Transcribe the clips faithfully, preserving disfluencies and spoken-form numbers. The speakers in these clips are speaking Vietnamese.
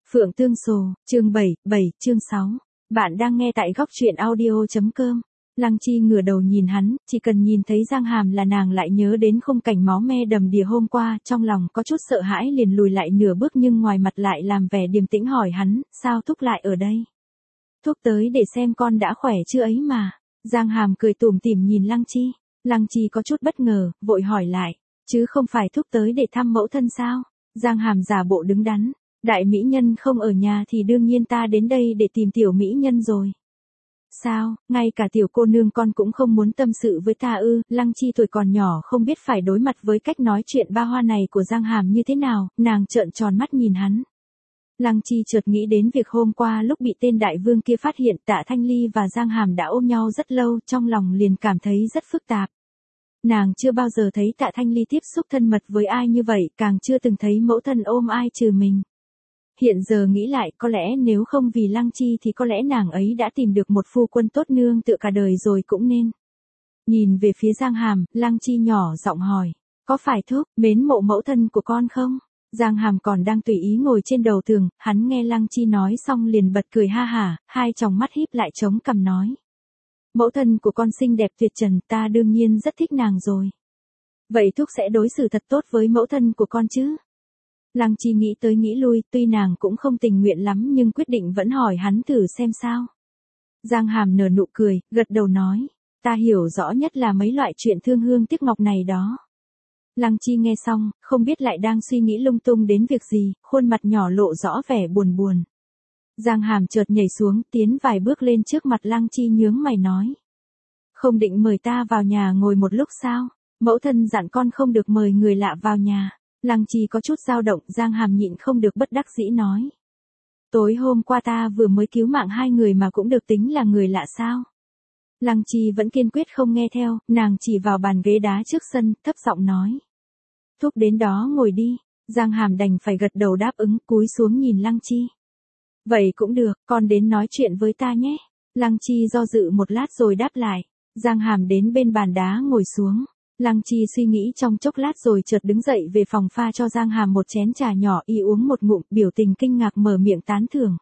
Phượng Tương Sồ, chương bảy, bảy, chương sáu. Bạn đang nghe tại góc truyện audio.com. Lăng Chi ngửa đầu nhìn hắn, chỉ cần nhìn thấy Giang Hàm là nàng lại nhớ đến khung cảnh máu me đầm đìa hôm qua, trong lòng có chút sợ hãi liền lùi lại nửa bước nhưng ngoài mặt lại làm vẻ điềm tĩnh hỏi hắn, sao thúc lại ở đây? Thúc tới để xem con đã khỏe chưa ấy mà. Giang Hàm cười tủm tỉm nhìn Lăng Chi. Lăng Chi có chút bất ngờ, vội hỏi lại, chứ không phải thúc tới để thăm mẫu thân sao? Giang Hàm giả bộ đứng đắn. Đại mỹ nhân không ở nhà thì đương nhiên ta đến đây để tìm tiểu mỹ nhân rồi. Sao, ngay cả tiểu cô nương con cũng không muốn tâm sự với ta ư? Lăng Chi tuổi còn nhỏ không biết phải đối mặt với cách nói chuyện ba hoa này của Giang Hàm như thế nào, nàng trợn tròn mắt nhìn hắn. Lăng Chi chợt nghĩ đến việc hôm qua lúc bị tên đại vương kia phát hiện Tạ Thanh Ly và Giang Hàm đã ôm nhau rất lâu, trong lòng liền cảm thấy rất phức tạp. Nàng chưa bao giờ thấy Tạ Thanh Ly tiếp xúc thân mật với ai như vậy, càng chưa từng thấy mẫu thân ôm ai trừ mình. Hiện giờ nghĩ lại, có lẽ nếu không vì Lăng Chi thì có lẽ nàng ấy đã tìm được một phu quân tốt nương tựa cả đời rồi cũng nên. Nhìn về phía Giang Hàm, Lăng Chi nhỏ giọng hỏi, có phải thúc mến mộ mẫu thân của con không? Giang Hàm còn đang tùy ý ngồi trên đầu tường, hắn nghe Lăng Chi nói xong liền bật cười ha hả, hai tròng mắt híp lại chống cằm nói. Mẫu thân của con xinh đẹp tuyệt trần, ta đương nhiên rất thích nàng rồi. Vậy thúc sẽ đối xử thật tốt với mẫu thân của con chứ? Lăng Chi nghĩ tới nghĩ lui, tuy nàng cũng không tình nguyện lắm nhưng quyết định vẫn hỏi hắn thử xem sao. Giang Hàm nở nụ cười, gật đầu nói, ta hiểu rõ nhất là mấy loại chuyện thương hương tiếc ngọc này đó. Lăng Chi nghe xong, không biết lại đang suy nghĩ lung tung đến việc gì, khuôn mặt nhỏ lộ rõ vẻ buồn buồn. Giang Hàm chợt nhảy xuống, tiến vài bước lên trước mặt Lăng Chi nhướng mày nói. Không định mời ta vào nhà ngồi một lúc sao? Mẫu thân dặn con không được mời người lạ vào nhà. Lăng Chi có chút dao động, Giang Hàm nhịn không được bất đắc dĩ nói. Tối hôm qua ta vừa mới cứu mạng hai người mà cũng được tính là người lạ sao? Lăng Chi vẫn kiên quyết không nghe theo, nàng chỉ vào bàn ghế đá trước sân, thấp giọng nói. Thúc đến đó ngồi đi. Giang Hàm đành phải gật đầu đáp ứng, cúi xuống nhìn Lăng Chi. Vậy cũng được, con đến nói chuyện với ta nhé. Lăng Chi do dự một lát rồi đáp lại. Giang Hàm đến bên bàn đá ngồi xuống. Lăng Chi suy nghĩ trong chốc lát rồi chợt đứng dậy về phòng pha cho Giang Hàm một chén trà nhỏ, y uống một ngụm, biểu tình kinh ngạc mở miệng tán thưởng.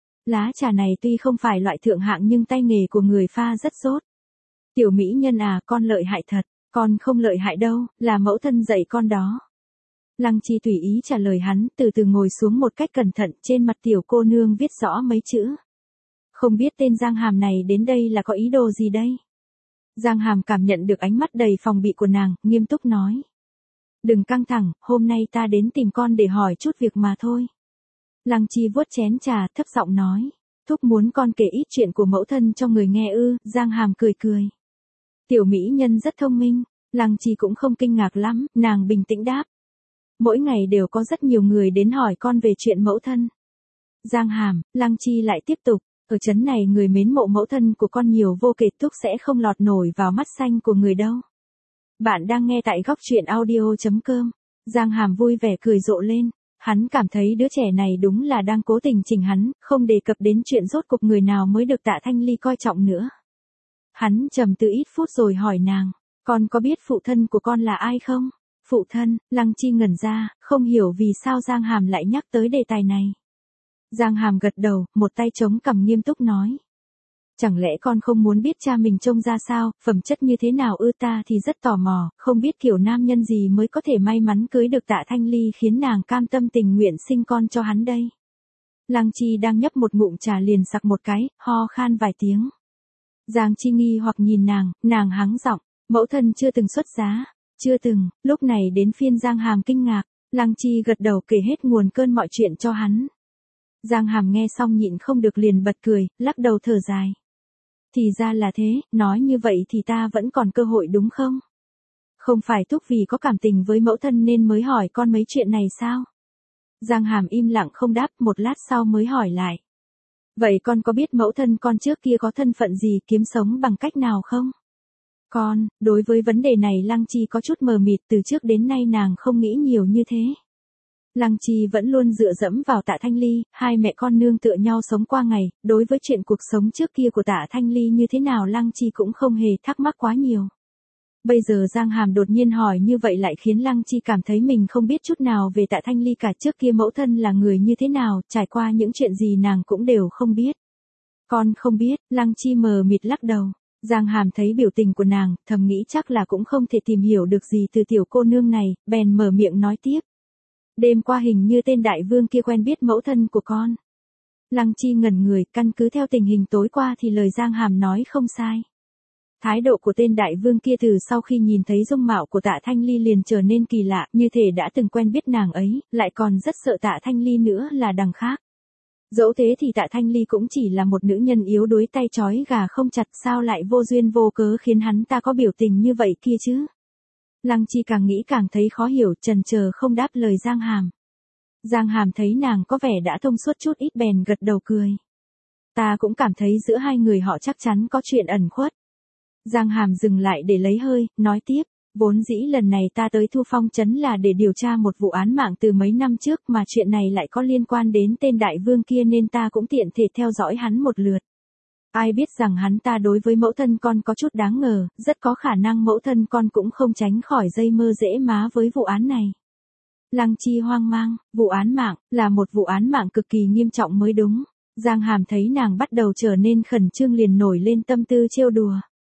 Lá trà này tuy không phải loại thượng hạng nhưng tay nghề của người pha rất tốt. Tiểu mỹ nhân à, con lợi hại thật, con không lợi hại đâu, là mẫu thân dạy con đó. Lăng Chi tùy ý trả lời hắn, từ từ ngồi xuống một cách cẩn thận, trên mặt tiểu cô nương viết rõ mấy chữ. Không biết tên Giang Hàm này đến đây là có ý đồ gì đây? Giang Hàm cảm nhận được ánh mắt đầy phòng bị của nàng, nghiêm túc nói. Đừng căng thẳng, hôm nay ta đến tìm con để hỏi chút việc mà thôi. Lăng Chi vuốt chén trà, thấp giọng nói. Thúc muốn con kể ít chuyện của mẫu thân cho người nghe ư? Giang Hàm cười cười. Tiểu mỹ nhân rất thông minh. Lăng Chi cũng không kinh ngạc lắm, nàng bình tĩnh đáp. Mỗi ngày đều có rất nhiều người đến hỏi con về chuyện mẫu thân. Giang Hàm, Lăng Chi lại tiếp tục. Ở trấn này người mến mộ mẫu thân của con nhiều vô kể, thúc sẽ không lọt nổi vào mắt xanh của người đâu. Bạn đang nghe tại góc truyện audio.com. Giang Hàm vui vẻ cười rộ lên. Hắn cảm thấy đứa trẻ này đúng là đang cố tình chỉnh hắn, không đề cập đến chuyện rốt cuộc người nào mới được Tạ Thanh Ly coi trọng nữa. Hắn trầm tư ít phút rồi hỏi nàng, con có biết phụ thân của con là ai không? Phụ thân, Lăng Chi ngẩn ra, không hiểu vì sao Giang Hàm lại nhắc tới đề tài này. Giang Hàm gật đầu, một tay chống cằm nghiêm túc nói. Chẳng lẽ con không muốn biết cha mình trông ra sao, phẩm chất như thế nào ư? Ta thì rất tò mò, không biết kiểu nam nhân gì mới có thể may mắn cưới được Tạ Thanh Ly khiến nàng cam tâm tình nguyện sinh con cho hắn đây. Lăng Chi đang nhấp một ngụm trà liền sặc một cái, ho khan vài tiếng. Giang Chi nghi hoặc nhìn nàng, nàng hắng giọng, mẫu thân chưa từng xuất giá, chưa từng. Lúc này đến phiên Giang Hàm kinh ngạc, Lăng Chi gật đầu kể hết nguồn cơn mọi chuyện cho hắn. Giang Hàm nghe xong nhịn không được liền bật cười, lắc đầu thở dài. Thì ra là thế, nói như vậy thì ta vẫn còn cơ hội đúng không? Không phải thúc vì có cảm tình với mẫu thân nên mới hỏi con mấy chuyện này sao? Giang Hàm im lặng không đáp, một lát sau mới hỏi lại. Vậy con có biết mẫu thân con trước kia có thân phận gì, kiếm sống bằng cách nào không? Con, đối với vấn đề này Lăng Chi có chút mờ mịt, từ trước đến nay nàng không nghĩ nhiều như thế. Lăng Chi vẫn luôn dựa dẫm vào Tạ Thanh Ly, hai mẹ con nương tựa nhau sống qua ngày, đối với chuyện cuộc sống trước kia của Tạ Thanh Ly như thế nào Lăng Chi cũng không hề thắc mắc quá nhiều. Bây giờ Giang Hàm đột nhiên hỏi như vậy lại khiến Lăng Chi cảm thấy mình không biết chút nào về Tạ Thanh Ly cả, trước kia mẫu thân là người như thế nào, trải qua những chuyện gì nàng cũng đều không biết. Con không biết, Lăng Chi mờ mịt lắc đầu. Giang Hàm thấy biểu tình của nàng, thầm nghĩ chắc là cũng không thể tìm hiểu được gì từ tiểu cô nương này, bèn mở miệng nói tiếp. Đêm qua hình như tên đại vương kia quen biết mẫu thân của con. Lăng Chi ngẩn người, căn cứ theo tình hình tối qua thì lời Giang Hàm nói không sai. Thái độ của tên đại vương kia từ sau khi nhìn thấy dung mạo của Tạ Thanh Ly liền trở nên kỳ lạ, như thể đã từng quen biết nàng ấy, lại còn rất sợ Tạ Thanh Ly nữa là đằng khác. Dẫu thế thì Tạ Thanh Ly cũng chỉ là một nữ nhân yếu đuối tay trói gà không chặt, sao lại vô duyên vô cớ khiến hắn ta có biểu tình như vậy kia chứ. Lăng Chi càng nghĩ càng thấy khó hiểu, chần chờ không đáp lời Giang Hàm. Giang Hàm thấy nàng có vẻ đã thông suốt chút ít bèn gật đầu cười. Ta cũng cảm thấy giữa hai người họ chắc chắn có chuyện ẩn khuất. Giang Hàm dừng lại để lấy hơi, nói tiếp, vốn dĩ lần này ta tới Thu Phong Trấn là để điều tra một vụ án mạng từ mấy năm trước mà chuyện này lại có liên quan đến tên đại vương kia nên ta cũng tiện thể theo dõi hắn một lượt. Ai biết rằng hắn ta đối với mẫu thân con có chút đáng ngờ, rất có khả năng mẫu thân con cũng không tránh khỏi dây mơ dễ má với vụ án này. Lăng Chi hoang mang, vụ án mạng, là một vụ án mạng cực kỳ nghiêm trọng mới đúng. Giang Hàm thấy nàng bắt đầu trở nên khẩn trương liền nổi lên tâm tư trêu đùa.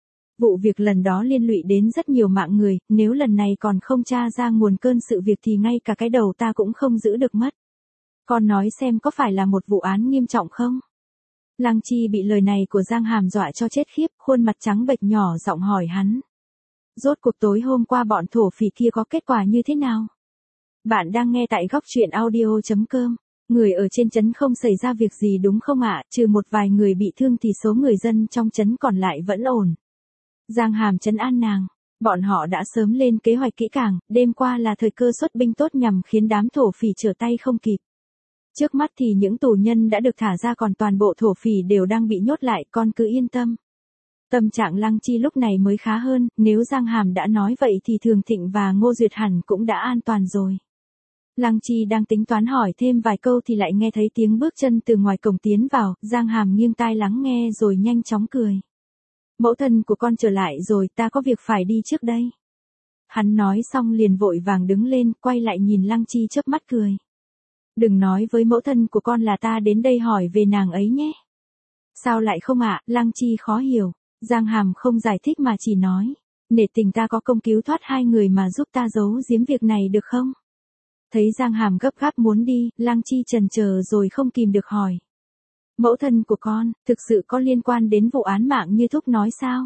Vụ việc lần đó liên lụy đến rất nhiều mạng người, nếu lần này còn không tra ra nguồn cơn sự việc thì ngay cả cái đầu ta cũng không giữ được mất. Con nói xem có phải là một vụ án nghiêm trọng không? Lăng Chi bị lời này của Giang Hàm dọa cho chết khiếp, khuôn mặt trắng bệch nhỏ giọng hỏi hắn. Rốt cuộc tối hôm qua bọn thổ phỉ kia có kết quả như thế nào? Bạn đang nghe tại góc truyện audio chấm com. Người ở trên trấn không xảy ra việc gì đúng không ạ? Trừ một vài người bị thương thì số người dân trong trấn còn lại vẫn ổn. Giang Hàm trấn an nàng. Bọn họ đã sớm lên kế hoạch kỹ càng, đêm qua là thời cơ xuất binh tốt nhằm khiến đám thổ phỉ trở tay không kịp. Trước mắt thì những tù nhân đã được thả ra còn toàn bộ thổ phỉ đều đang bị nhốt lại, con cứ yên tâm. Tâm trạng Lăng Chi lúc này mới khá hơn, nếu Giang Hàm đã nói vậy thì Thường Thịnh và Ngô Duyệt hẳn cũng đã an toàn rồi. Lăng Chi đang tính toán hỏi thêm vài câu thì lại nghe thấy tiếng bước chân từ ngoài cổng tiến vào, Giang Hàm nghiêng tai lắng nghe rồi nhanh chóng cười. Mẫu thân của con trở lại rồi, ta có việc phải đi trước đây. Hắn nói xong liền vội vàng đứng lên, quay lại nhìn Lăng Chi chớp mắt cười. Đừng nói với mẫu thân của con là ta đến đây hỏi về nàng ấy nhé. Sao lại không ạ? Lăng Chi khó hiểu. Giang Hàm không giải thích mà chỉ nói. Nể tình ta có công cứu thoát hai người mà giúp ta giấu giếm việc này được không? Thấy Giang Hàm gấp gáp muốn đi, Lăng Chi chần chờ rồi không kìm được hỏi. Mẫu thân của con, thực sự có liên quan đến vụ án mạng như Thúc nói sao?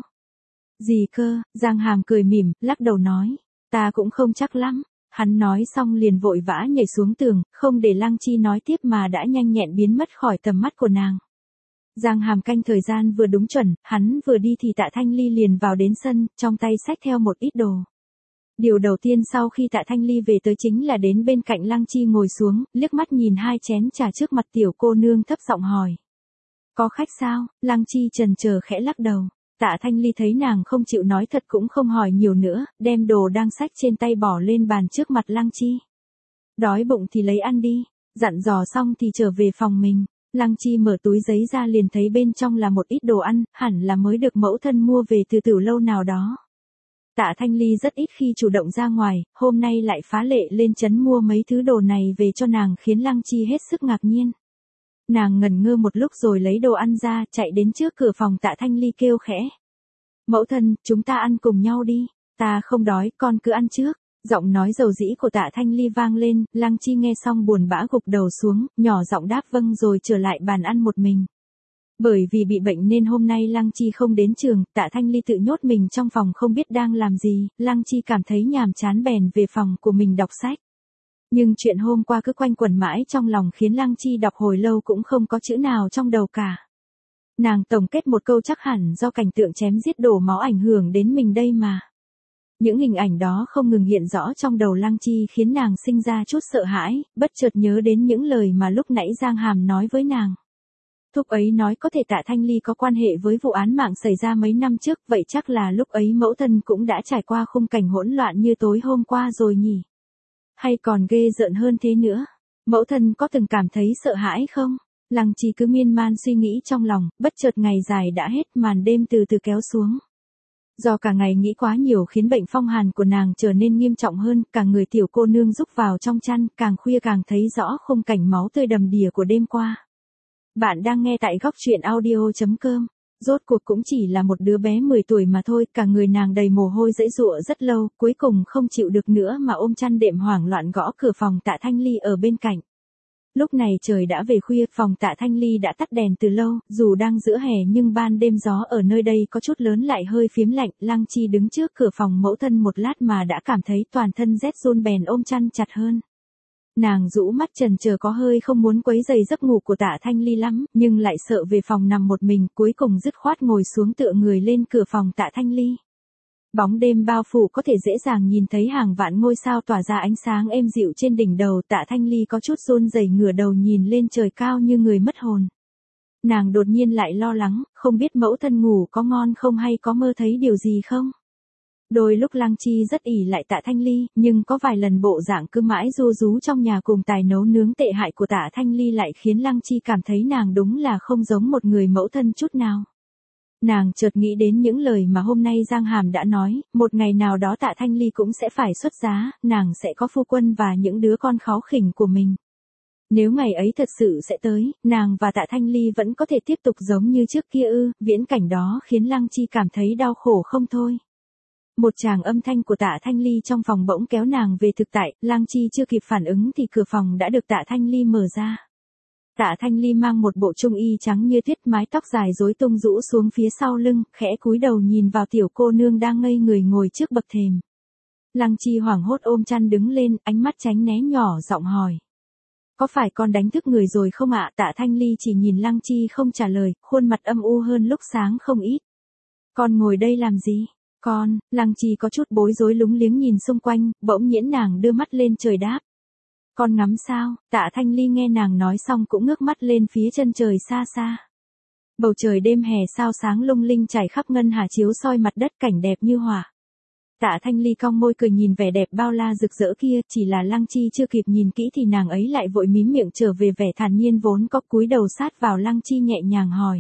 Gì cơ? Giang Hàm cười mỉm, lắc đầu nói. Ta cũng không chắc lắm. Hắn nói xong liền vội vã nhảy xuống tường, không để Lăng Chi nói tiếp mà đã nhanh nhẹn biến mất khỏi tầm mắt của nàng. Giang Hàm canh thời gian vừa đúng chuẩn, hắn vừa đi thì Tạ Thanh Ly liền vào đến sân, trong tay xách theo một ít đồ. Điều đầu tiên sau khi Tạ Thanh Ly về tới chính là đến bên cạnh Lăng Chi ngồi xuống, liếc mắt nhìn hai chén trà trước mặt tiểu cô nương thấp giọng hỏi. Có khách sao? Lăng Chi chần chờ khẽ lắc đầu. Tạ Thanh Ly thấy nàng không chịu nói thật cũng không hỏi nhiều nữa, đem đồ đang xách trên tay bỏ lên bàn trước mặt Lăng Chi. Đói bụng thì lấy ăn đi, dặn dò xong thì trở về phòng mình. Lăng Chi mở túi giấy ra liền thấy bên trong là một ít đồ ăn, hẳn là mới được mẫu thân mua về từ từ lâu nào đó. Tạ Thanh Ly rất ít khi chủ động ra ngoài, hôm nay lại phá lệ lên trấn mua mấy thứ đồ này về cho nàng khiến Lăng Chi hết sức ngạc nhiên. Nàng ngần ngơ một lúc rồi lấy đồ ăn ra, chạy đến trước cửa phòng Tạ Thanh Ly kêu khẽ. Mẫu thân, chúng ta ăn cùng nhau đi, ta không đói, con cứ ăn trước. Giọng nói dầu dĩ của Tạ Thanh Ly vang lên, Lăng Chi nghe xong buồn bã gục đầu xuống, nhỏ giọng đáp vâng rồi trở lại bàn ăn một mình. Bởi vì bị bệnh nên hôm nay Lăng Chi không đến trường, Tạ Thanh Ly tự nhốt mình trong phòng không biết đang làm gì, Lăng Chi cảm thấy nhàm chán bèn về phòng của mình đọc sách. Nhưng chuyện hôm qua cứ quanh quẩn mãi trong lòng khiến Lăng Chi đọc hồi lâu cũng không có chữ nào trong đầu cả. Nàng tổng kết một câu chắc hẳn do cảnh tượng chém giết đổ máu ảnh hưởng đến mình đây mà. Những hình ảnh đó không ngừng hiện rõ trong đầu Lăng Chi khiến nàng sinh ra chút sợ hãi, bất chợt nhớ đến những lời mà lúc nãy Giang Hàm nói với nàng. Thúc ấy nói có thể Tạ Thanh Ly có quan hệ với vụ án mạng xảy ra mấy năm trước, vậy chắc là lúc ấy mẫu thân cũng đã trải qua khung cảnh hỗn loạn như tối hôm qua rồi nhỉ? Hay còn ghê rợn hơn thế nữa? Mẫu thân có từng cảm thấy sợ hãi không? Lăng Chi cứ miên man suy nghĩ trong lòng, bất chợt ngày dài đã hết, màn đêm từ từ kéo xuống. Do cả ngày nghĩ quá nhiều khiến bệnh phong hàn của nàng trở nên nghiêm trọng hơn, cả người tiểu cô nương rúc vào trong chăn, càng khuya càng thấy rõ khung cảnh máu tươi đầm đìa của đêm qua. Bạn đang nghe tại góc truyện audio.com. Rốt cuộc cũng chỉ là một đứa bé mười tuổi mà thôi, cả người nàng đầy mồ hôi giãy giụa rất lâu, cuối cùng không chịu được nữa mà ôm chăn đệm hoảng loạn gõ cửa phòng Tạ Thanh Ly ở bên cạnh. Lúc này trời đã về khuya, phòng Tạ Thanh Ly đã tắt đèn từ lâu, dù đang giữa hè nhưng ban đêm gió ở nơi đây có chút lớn lại hơi phiếm lạnh. Lăng Chi đứng trước cửa phòng mẫu thân một lát mà đã cảm thấy toàn thân rét run, bèn ôm chăn chặt hơn. Nàng rũ mắt trần chờ, có hơi không muốn quấy rầy giấc ngủ của Tạ Thanh Ly lắm, nhưng lại sợ về phòng nằm một mình, cuối cùng dứt khoát ngồi xuống tựa người lên cửa phòng Tạ Thanh Ly. Bóng đêm bao phủ, có thể dễ dàng nhìn thấy hàng vạn ngôi sao tỏa ra ánh sáng êm dịu trên đỉnh đầu. Tạ Thanh Ly có chút run rẩy ngửa đầu nhìn lên trời cao như người mất hồn. Nàng đột nhiên lại lo lắng, không biết mẫu thân ngủ có ngon không hay có mơ thấy điều gì không. Đôi lúc Lăng Chi rất ỷ lại Tạ Thanh Ly, nhưng có vài lần bộ dạng cứ mãi ru rú trong nhà cùng tài nấu nướng tệ hại của Tạ Thanh Ly lại khiến Lăng Chi cảm thấy nàng đúng là không giống một người mẫu thân chút nào. Nàng chợt nghĩ đến những lời mà hôm nay Giang Hàm đã nói, một ngày nào đó Tạ Thanh Ly cũng sẽ phải xuất giá, nàng sẽ có phu quân và những đứa con kháu khỉnh của mình. Nếu ngày ấy thật sự sẽ tới, nàng và Tạ Thanh Ly vẫn có thể tiếp tục giống như trước kia ư? Viễn cảnh đó khiến Lăng Chi cảm thấy đau khổ không thôi. Một tràng âm thanh của Tạ Thanh Ly trong phòng bỗng kéo nàng về thực tại, Lăng Chi chưa kịp phản ứng thì cửa phòng đã được Tạ Thanh Ly mở ra. Tạ Thanh Ly mang một bộ trung y trắng như tuyết, mái tóc dài rối tung rũ xuống phía sau lưng, khẽ cúi đầu nhìn vào tiểu cô nương đang ngây người ngồi trước bậc thềm. Lăng Chi hoảng hốt ôm chăn đứng lên, ánh mắt tránh né nhỏ giọng hỏi. Có phải con đánh thức người rồi không ạ? Tạ Thanh Ly chỉ nhìn Lăng Chi không trả lời, khuôn mặt âm u hơn lúc sáng không ít. Con ngồi đây làm gì? Con, Lăng Chi có chút bối rối lúng liếng nhìn xung quanh, bỗng nhiên nàng đưa mắt lên trời đáp. Con ngắm sao? Tạ Thanh Ly nghe nàng nói xong cũng ngước mắt lên phía chân trời xa xa. Bầu trời đêm hè sao sáng lung linh trải khắp ngân hà chiếu soi mặt đất, cảnh đẹp như họa. Tạ Thanh Ly cong môi cười nhìn vẻ đẹp bao la rực rỡ kia, chỉ là Lăng Chi chưa kịp nhìn kỹ thì nàng ấy lại vội mím miệng trở về vẻ thản nhiên vốn có, cúi đầu sát vào Lăng Chi nhẹ nhàng hỏi.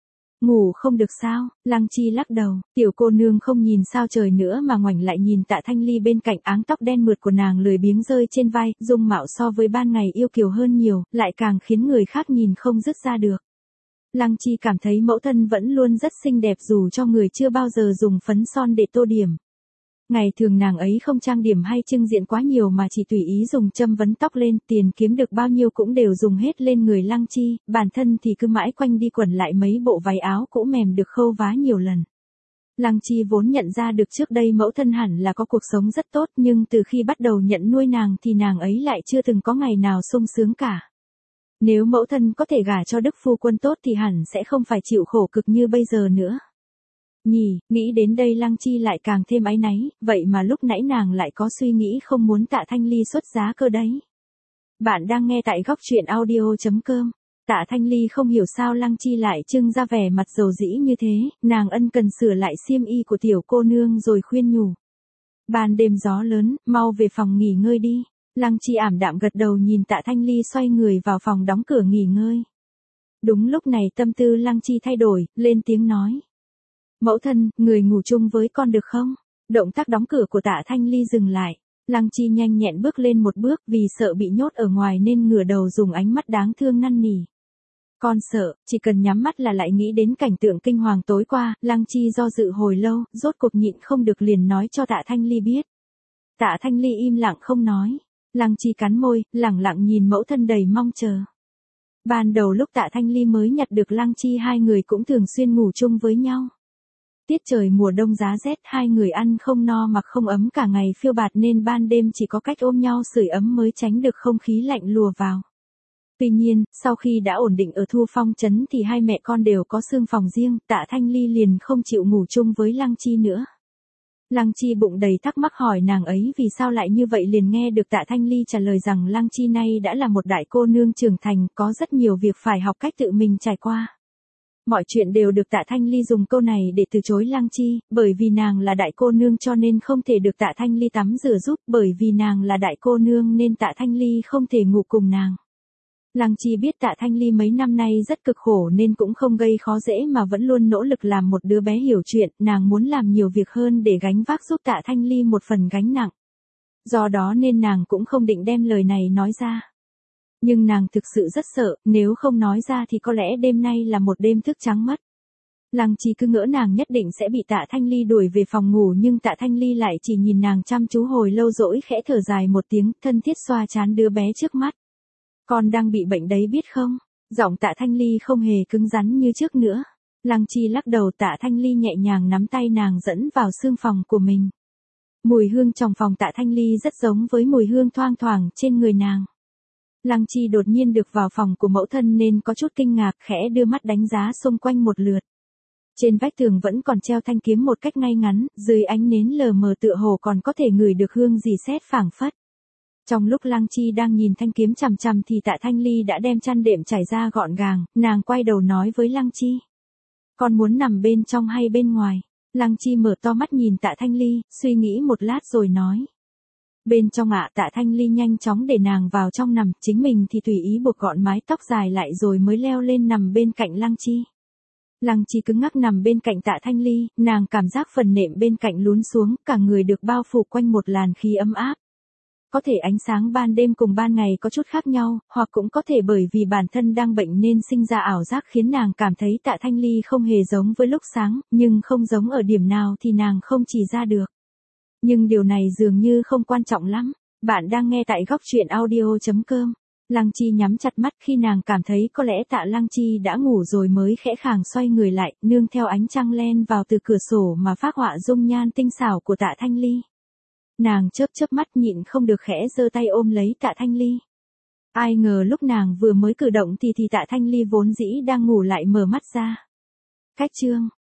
Ngủ không được sao? Lăng Chi lắc đầu, tiểu cô nương không nhìn sao trời nữa mà ngoảnh lại nhìn Tạ Thanh Ly bên cạnh, áng tóc đen mượt của nàng lười biếng rơi trên vai, dung mạo so với ban ngày yêu kiều hơn nhiều, lại càng khiến người khác nhìn không dứt ra được. Lăng Chi cảm thấy mẫu thân vẫn luôn rất xinh đẹp dù cho người chưa bao giờ dùng phấn son để tô điểm. Ngày thường nàng ấy không trang điểm hay trưng diện quá nhiều mà chỉ tùy ý dùng châm vấn tóc lên, tiền kiếm được bao nhiêu cũng đều dùng hết lên người Lăng Chi, bản thân thì cứ mãi quanh đi quẩn lại mấy bộ váy áo cũ mềm được khâu vá nhiều lần. Lăng Chi vốn nhận ra được trước đây mẫu thân hẳn là có cuộc sống rất tốt, nhưng từ khi bắt đầu nhận nuôi nàng thì nàng ấy lại chưa từng có ngày nào sung sướng cả. Nếu mẫu thân có thể gả cho đức phu quân tốt thì hẳn sẽ không phải chịu khổ cực như bây giờ nữa. Nhỉ, nghĩ đến đây Lăng Chi lại càng thêm áy náy, vậy mà lúc nãy nàng lại có suy nghĩ không muốn Tạ Thanh Ly xuất giá cơ đấy. Bạn đang nghe tại góc truyện audio.com. Tạ Thanh Ly không hiểu sao Lăng Chi lại trưng ra vẻ mặt dầu dĩ như thế, nàng ân cần sửa lại xiêm y của tiểu cô nương rồi khuyên nhủ. Ban đêm gió lớn, mau về phòng nghỉ ngơi đi. Lăng Chi ảm đạm gật đầu nhìn Tạ Thanh Ly xoay người vào phòng đóng cửa nghỉ ngơi. Đúng lúc này tâm tư Lăng Chi thay đổi, lên tiếng nói. Mẫu thân, người ngủ chung với con được không? Động tác đóng cửa của Tạ Thanh Ly dừng lại. Lăng Chi nhanh nhẹn bước lên một bước, vì sợ bị nhốt ở ngoài nên ngửa đầu dùng ánh mắt đáng thương năn nỉ. Con sợ, chỉ cần nhắm mắt là lại nghĩ đến cảnh tượng kinh hoàng tối qua. Lăng Chi do dự hồi lâu, rốt cuộc nhịn không được liền nói cho Tạ Thanh Ly biết. Tạ Thanh Ly im lặng không nói. Lăng Chi cắn môi, lẳng lặng nhìn mẫu thân đầy mong chờ. Ban đầu lúc Tạ Thanh Ly mới nhặt được Lăng Chi, hai người cũng thường xuyên ngủ chung với nhau. Tiết trời mùa đông giá rét, hai người ăn không no mặc không ấm cả ngày phiêu bạt nên ban đêm chỉ có cách ôm nhau sưởi ấm mới tránh được không khí lạnh lùa vào. Tuy nhiên, sau khi đã ổn định ở Thu Phong trấn thì hai mẹ con đều có xương phòng riêng, Tạ Thanh Ly liền không chịu ngủ chung với Lăng Chi nữa. Lăng Chi bụng đầy thắc mắc hỏi nàng ấy vì sao lại như vậy, liền nghe được Tạ Thanh Ly trả lời rằng Lăng Chi nay đã là một đại cô nương trưởng thành, có rất nhiều việc phải học cách tự mình trải qua. Mọi chuyện đều được Tạ Thanh Ly dùng câu này để từ chối Lăng Chi, bởi vì nàng là đại cô nương cho nên không thể được Tạ Thanh Ly tắm rửa giúp, bởi vì nàng là đại cô nương nên Tạ Thanh Ly không thể ngủ cùng nàng. Lăng Chi biết Tạ Thanh Ly mấy năm nay rất cực khổ nên cũng không gây khó dễ mà vẫn luôn nỗ lực làm một đứa bé hiểu chuyện, nàng muốn làm nhiều việc hơn để gánh vác giúp Tạ Thanh Ly một phần gánh nặng. Do đó nên nàng cũng không định đem lời này nói ra. Nhưng nàng thực sự rất sợ, nếu không nói ra thì có lẽ đêm nay là một đêm thức trắng mất. Lăng Chi cứ ngỡ nàng nhất định sẽ bị Tạ Thanh Ly đuổi về phòng ngủ nhưng Tạ Thanh Ly lại chỉ nhìn nàng chăm chú hồi lâu dỗi khẽ thở dài một tiếng, thân thiết xoa trán đứa bé trước mắt. Con đang bị bệnh đấy biết không? Giọng Tạ Thanh Ly không hề cứng rắn như trước nữa. Lăng Chi lắc đầu, Tạ Thanh Ly nhẹ nhàng nắm tay nàng dẫn vào sương phòng của mình. Mùi hương trong phòng Tạ Thanh Ly rất giống với mùi hương thoang thoảng trên người nàng. Lăng Chi đột nhiên được vào phòng của mẫu thân nên có chút kinh ngạc, khẽ đưa mắt đánh giá xung quanh một lượt. Trên vách tường vẫn còn treo thanh kiếm một cách ngay ngắn, dưới ánh nến lờ mờ tựa hồ còn có thể ngửi được hương rỉ sét phảng phất. Trong lúc Lăng Chi đang nhìn thanh kiếm chằm chằm thì Tạ Thanh Ly đã đem chăn đệm trải ra gọn gàng, nàng quay đầu nói với Lăng Chi. Con muốn nằm bên trong hay bên ngoài? Lăng Chi mở to mắt nhìn Tạ Thanh Ly, suy nghĩ một lát rồi nói. Bên trong ạ. Tạ Thanh Ly nhanh chóng để nàng vào trong nằm, chính mình thì tùy ý buộc gọn mái tóc dài lại rồi mới leo lên nằm bên cạnh Lăng Chi. Lăng Chi cứng ngắc nằm bên cạnh Tạ Thanh Ly, nàng cảm giác phần nệm bên cạnh lún xuống, cả người được bao phủ quanh một làn khí ấm áp. Có thể ánh sáng ban đêm cùng ban ngày có chút khác nhau, hoặc cũng có thể bởi vì bản thân đang bệnh nên sinh ra ảo giác khiến nàng cảm thấy Tạ Thanh Ly không hề giống với lúc sáng, nhưng không giống ở điểm nào thì nàng không chỉ ra được. Nhưng điều này dường như không quan trọng lắm. Bạn đang nghe tại góc truyện audio chấm com. Lăng Chi nhắm chặt mắt khi nàng cảm thấy có lẽ Tạ Lăng Chi đã ngủ rồi mới khẽ khàng xoay người lại, nương theo ánh trăng len vào từ cửa sổ mà phác họa dung nhan tinh xảo của Tạ Thanh Ly. Nàng chớp chớp mắt nhịn không được khẽ giơ tay ôm lấy Tạ Thanh Ly. Ai ngờ lúc nàng vừa mới cử động thì thì Tạ Thanh Ly vốn dĩ đang ngủ lại mở mắt ra. Cách chương